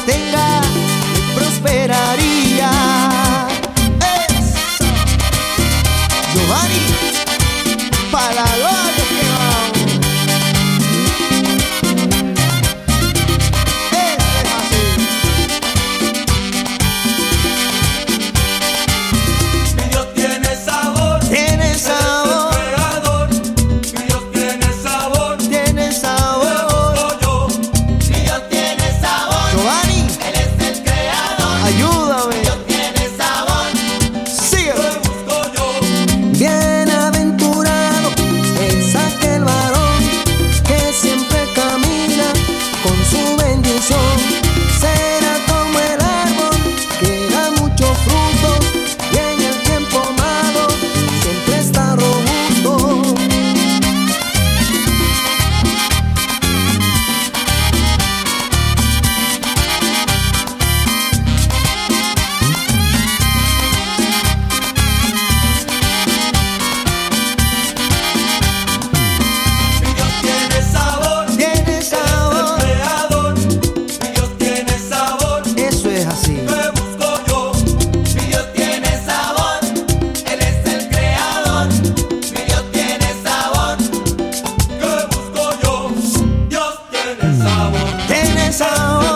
tenga, prosperaría. Eso. Giovanni, para la gloria que vamos. Eso es así. Mi Dios tiene sabor. Tiene sabor. Creador. Mi Dios tiene sabor. Tiene sabor. Yo. Mi Dios tiene sabor, Giovanni, Él es el creador. ayúdame. Dios tiene sabor, Sígueme. Te busco yo. Bienaventurado es aquel varón que siempre camina con su bendición. Será como el árbol que da mucho fruto y en el tiempo malo siempre está robusto. Mi Dios tiene sabor. Tiene sabor, Creador. Mi Dios tiene sabor. eso es así. Te busco yo. mi Dios tiene sabor, Él es el creador. Mi Dios tiene sabor, Que busco yo. Dios tiene sabor. Tiene sabor.